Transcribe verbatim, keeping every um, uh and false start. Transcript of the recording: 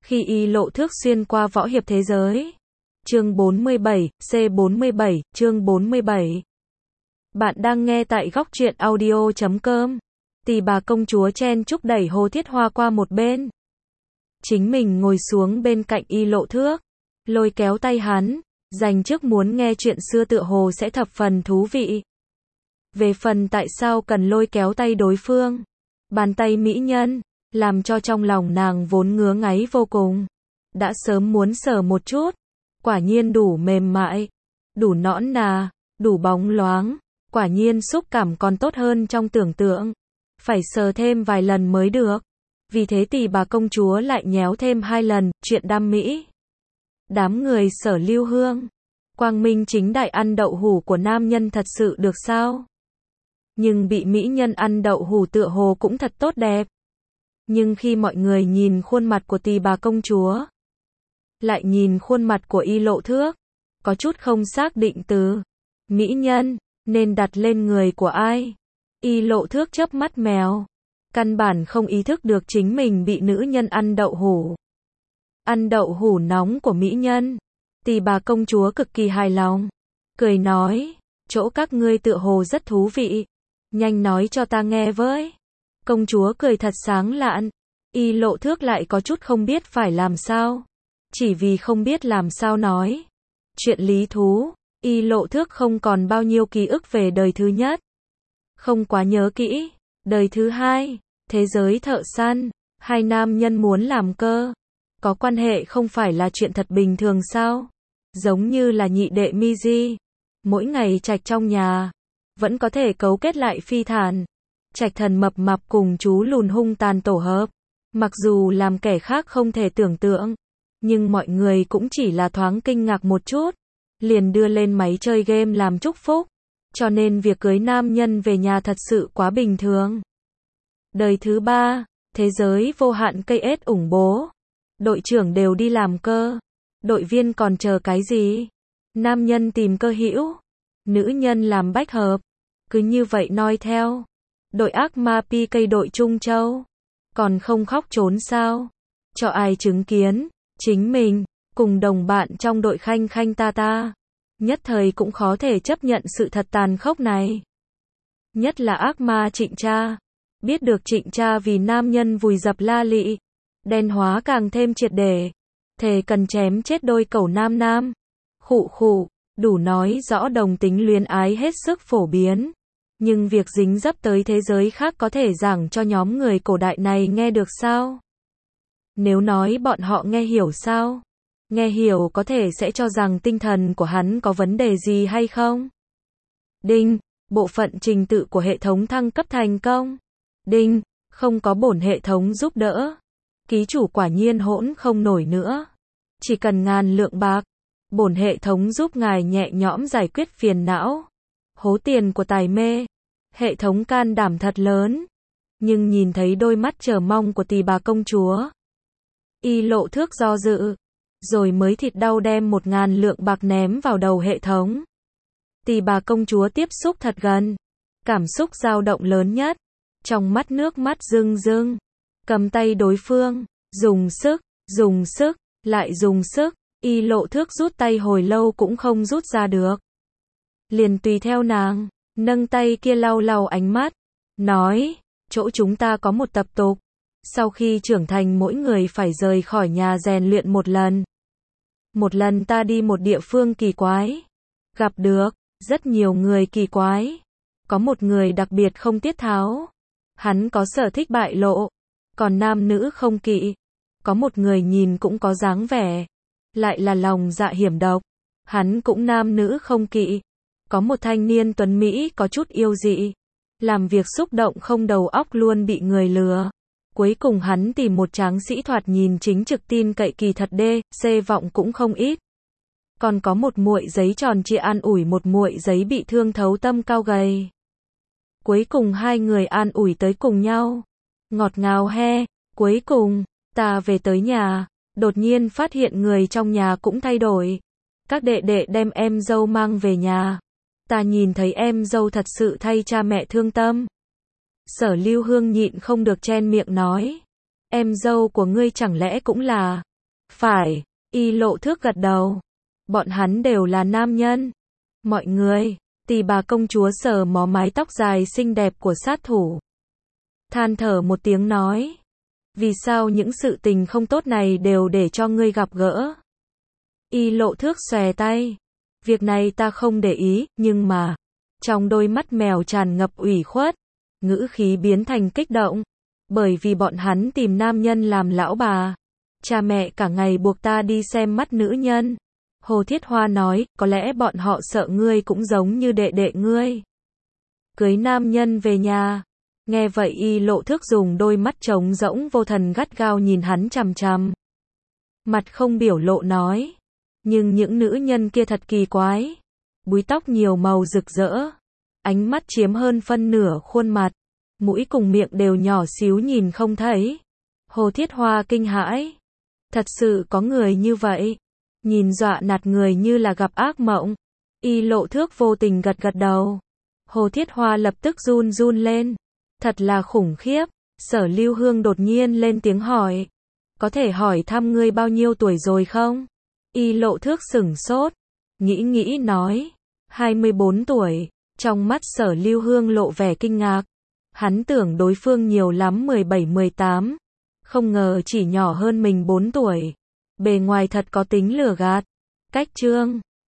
Khi Y Lộ Thước xuyên qua võ hiệp thế giới. Chương bốn mươi bảy, C bốn mươi bảy, chương bốn mươi bảy. Bạn đang nghe tại góc truyện audio chấm com. Tỳ bà công chúa chen chúc đẩy Hồ Thiết Hoa qua một bên. Chính mình ngồi xuống bên cạnh Y Lộ Thước, lôi kéo tay hắn, dành trước muốn nghe chuyện xưa tựa hồ sẽ thập phần thú vị. Về phần tại sao cần lôi kéo tay đối phương, bàn tay mỹ nhân, làm cho trong lòng nàng vốn ngứa ngáy vô cùng. Đã sớm muốn sờ một chút, quả nhiên đủ mềm mại, đủ nõn nà, đủ bóng loáng, quả nhiên xúc cảm còn tốt hơn trong tưởng tượng. Phải sờ thêm vài lần mới được. Vì thế tỳ bà công chúa lại nhéo thêm hai lần, chuyện đam mỹ. Đám người Sở Lưu Hương, quang minh chính đại ăn đậu hủ của nam nhân thật sự được sao? Nhưng bị mỹ nhân ăn đậu hủ tựa hồ cũng thật tốt đẹp. Nhưng khi mọi người nhìn khuôn mặt của tỳ bà công chúa, lại nhìn khuôn mặt của Y Lộ Thước, có chút không xác định từ mỹ nhân nên đặt lên người của ai. Y Lộ Thước chớp mắt mèo, căn bản không ý thức được chính mình bị nữ nhân ăn đậu hủ. Ăn đậu hủ nóng của mỹ nhân. Tỳ bà công chúa cực kỳ hài lòng, cười nói, chỗ các ngươi tựa hồ rất thú vị, nhanh nói cho ta nghe với. Công chúa cười thật sáng lạn. Y Lộ Thước lại có chút không biết phải làm sao. Chỉ vì không biết làm sao nói. Chuyện lý thú, Y Lộ Thước không còn bao nhiêu ký ức về đời thứ nhất. Không quá nhớ kỹ. Đời thứ hai, thế giới thợ săn, hai nam nhân muốn làm cơ. Có quan hệ không phải là chuyện thật bình thường sao? Giống như là nhị đệ Miji, mỗi ngày trạch trong nhà, vẫn có thể cấu kết lại phi thản. Trạch thần mập mạp cùng chú lùn hung tàn tổ hợp. Mặc dù làm kẻ khác không thể tưởng tượng, nhưng mọi người cũng chỉ là thoáng kinh ngạc một chút, liền đưa lên máy chơi game làm chúc phúc. Cho nên việc cưới nam nhân về nhà thật sự quá bình thường. Đời thứ ba, thế giới vô hạn cây ết ủng bố. Đội trưởng đều đi làm cơ. Đội viên còn chờ cái gì? Nam nhân tìm cơ hữu, nữ nhân làm bách hợp. Cứ như vậy noi theo. Đội ác ma pi cây đội Trung Châu. Còn không khóc trốn sao? Cho ai chứng kiến? Chính mình, cùng đồng bạn trong đội khanh khanh ta ta. Nhất thời cũng khó thể chấp nhận sự thật tàn khốc này. Nhất là ác ma Trịnh Cha. Biết được Trịnh Cha vì nam nhân vùi dập La Lị, đen hóa càng thêm triệt để. Thề cần chém chết đôi cẩu nam nam. Khụ khụ, đủ nói rõ đồng tính luyến ái hết sức phổ biến. Nhưng việc dính dấp tới thế giới khác có thể giảng cho nhóm người cổ đại này nghe được sao? Nếu nói bọn họ nghe hiểu sao? Nghe hiểu có thể sẽ cho rằng tinh thần của hắn có vấn đề gì hay không? Đinh, bộ phận trình tự của hệ thống thăng cấp thành công. Đinh, không có bổn hệ thống giúp đỡ. Ký chủ quả nhiên hỗn không nổi nữa. Chỉ cần ngàn lượng bạc, bổn hệ thống giúp ngài nhẹ nhõm giải quyết phiền não. Hố tiền của tài mê. Hệ thống can đảm thật lớn. Nhưng nhìn thấy đôi mắt chờ mong của tỳ bà công chúa, Y Lộ Thước do dự, rồi mới thịt đau đem một ngàn lượng bạc ném vào đầu hệ thống. Tỳ bà công chúa tiếp xúc thật gần, cảm xúc dao động lớn nhất, trong mắt nước mắt rưng rưng, cầm tay đối phương, dùng sức, dùng sức, lại dùng sức. Y Lộ Thước rút tay hồi lâu cũng không rút ra được. Liền tùy theo nàng, nâng tay kia lau lau ánh mắt, nói, chỗ chúng ta có một tập tục. Sau khi trưởng thành mỗi người phải rời khỏi nhà rèn luyện một lần. Một lần ta đi một địa phương kỳ quái. Gặp được rất nhiều người kỳ quái. Có một người đặc biệt không tiết tháo. Hắn có sở thích bại lộ. Còn nam nữ không kỵ. Có một người nhìn cũng có dáng vẻ. Lại là lòng dạ hiểm độc. Hắn cũng nam nữ không kỵ. Có một thanh niên tuấn Mỹ có chút yêu dị. Làm việc xúc động không đầu óc luôn bị người lừa. Cuối cùng hắn tìm một tráng sĩ thoạt nhìn chính trực tin cậy kỳ thật đê, xê vọng cũng không ít. Còn có một muội giấy tròn trịa an ủi một muội giấy bị thương thấu tâm cao gầy. Cuối cùng hai người an ủi tới cùng nhau. Ngọt ngào he, cuối cùng, ta về tới nhà, đột nhiên phát hiện người trong nhà cũng thay đổi. Các đệ đệ đem em dâu mang về nhà. Ta nhìn thấy em dâu thật sự thay cha mẹ thương tâm. Sở Lưu Hương nhịn không được chen miệng nói. Em dâu của ngươi chẳng lẽ cũng là Phải, Y Lộ Thước gật đầu. Bọn hắn đều là nam nhân. Mọi người, Tỳ bà công chúa sờ mó mái tóc dài xinh đẹp của sát thủ. Than thở một tiếng nói. Vì sao những sự tình không tốt này đều để cho ngươi gặp gỡ? Y Lộ Thước xòe tay. Việc này ta không để ý, nhưng mà... Trong đôi mắt mèo tràn ngập ủy khuất, ngữ khí biến thành kích động. Bởi vì bọn hắn tìm nam nhân làm lão bà. Cha mẹ cả ngày buộc ta đi xem mắt nữ nhân. Hồ Thiết Hoa nói, có lẽ bọn họ sợ ngươi cũng giống như đệ đệ ngươi. Cưới nam nhân về nhà. Nghe vậy Y Lộ Thước dùng đôi mắt trống rỗng vô thần gắt gao nhìn hắn chằm chằm. Mặt không biểu lộ nói. Nhưng những nữ nhân kia thật kỳ quái. Búi tóc nhiều màu rực rỡ. Ánh mắt chiếm hơn phân nửa khuôn mặt. Mũi cùng miệng đều nhỏ xíu nhìn không thấy. Hồ Thiết Hoa kinh hãi. Thật sự có người như vậy. Nhìn dọa nạt người như là gặp ác mộng. Y Lộ Thước vô tình gật gật đầu. Hồ Thiết Hoa lập tức run run lên. Thật là khủng khiếp. Sở Lưu Hương đột nhiên lên tiếng hỏi. Có thể hỏi thăm ngươi bao nhiêu tuổi rồi không? Y Lộ Thước sửng sốt. Nghĩ nghĩ nói. hai mươi bốn tuổi. Trong mắt Sở Lưu Hương lộ vẻ kinh ngạc. Hắn tưởng đối phương nhiều lắm mười bảy mười tám. Không ngờ chỉ nhỏ hơn mình bốn tuổi. Bề ngoài thật có tính lừa gạt. Cách chương